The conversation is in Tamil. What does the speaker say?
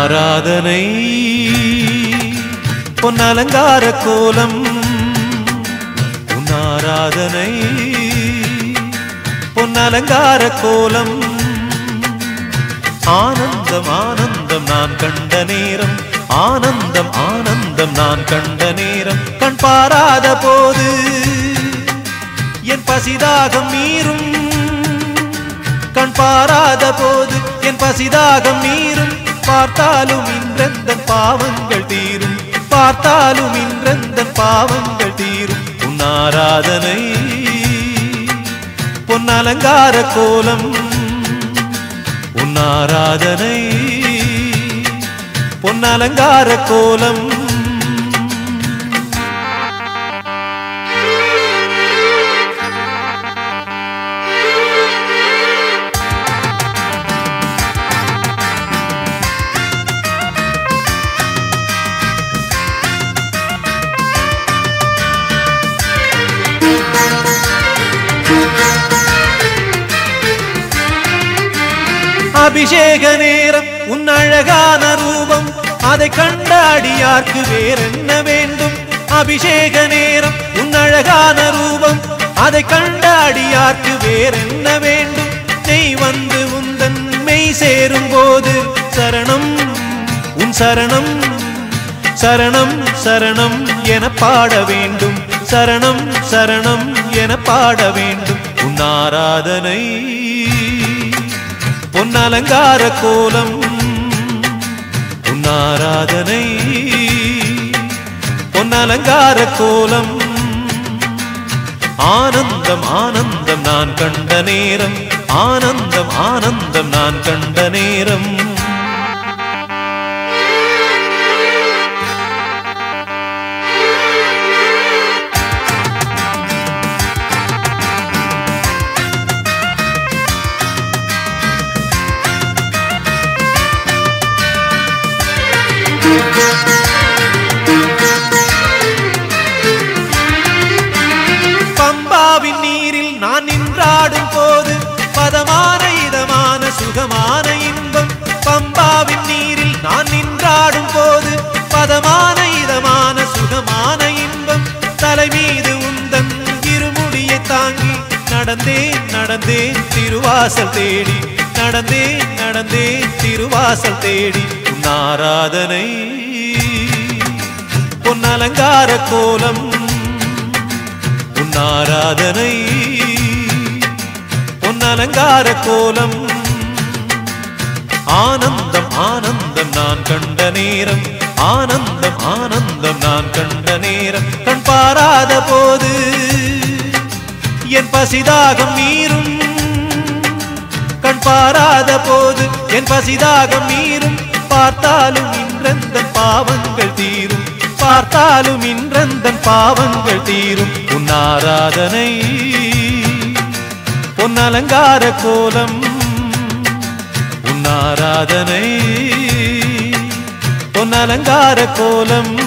ஆராதனை பொன் அலங்கார கோலம் உன் ஆராதனை பொன் அலங்கார கோலம் ஆனந்தம் ஆனந்தம் நான் கண்ட நேரம் ஆனந்தம் ஆனந்தம் நான் கண்ட நேரம் கண் பாராத போது என் பசிதாகம் மீறும் கண் பாராத போது என் பசிதாகம் மீறும் பார்த்தாலும் இன்றெந்தன் பாவங்கள் தீரும் பார்த்தாலும் இன்றெந்தன் பாவங்கள் தீரும் உன் ஆராதனை பொன் அலங்கார கோலம் உன் ஆராதனை பொன் அலங்கார கோலம் அபிஷேக நேரம் உன் அழகான ரூபம் அதை கண்ட அடியார்க்கு வேறென்ன வேண்டும் அபிஷேக நேரம் உன் அழகான ரூபம் அதை கண்ட அடியார்க்கு வேறென்ன வேண்டும் நெய் வந்து உந்தன் மெய் சேரும் போது சரணம் உன் சரணம் சரணம் சரணம் என பாட வேண்டும் சரணம் சரணம் என பாட வேண்டும் உன் ஆராதனை பொன் அலங்கார கோலம் உன் ஆராதனை பொன் அலங்கார கோலம் ஆனந்தம் ஆனந்தம் நான் கண்ட நேரம் ஆனந்தம் ஆனந்தம் நான் கண்ட நேரம் பம்பாவின் நீரில் நான் நின்றாடும் போது பதமான இதமான சுகமான இன்பம் பம்பாவின் நீரில் நான் நின்றாடும் போது பதமான இதமான சுகமான இன்பம் தலை மீது உந்தன் இருமுடியை தாங்கி நடந்தேன் நடந்தேன் திருவாசல் தேடி நடந்தேன் நடந்தேன் திருவாசல் தேடி உன் ஆராதனை பொன் அலங்கார கோலம் உன் ஆராதனை பொன் அலங்கார கோலம் ஆனந்தம் ஆனந்தம் நான் கண்ட நேரம் ஆனந்தம் ஆனந்தம் நான் கண்ட நேரம் கண் பாராத போது என் பசிதாகம் மீறும் கண் பாராத போது என் பசிதாகம் மீறும் பார்த்தாலும் இன்றெந்தன் பாவங்கள் தீரும் பார்த்தாலும் இன்றெந்தன் பாவங்கள் தீரும் உன் ஆராதனை பொன் அலங்கார கோலம் உன் ஆராதனை பொன் அலங்கார கோலம்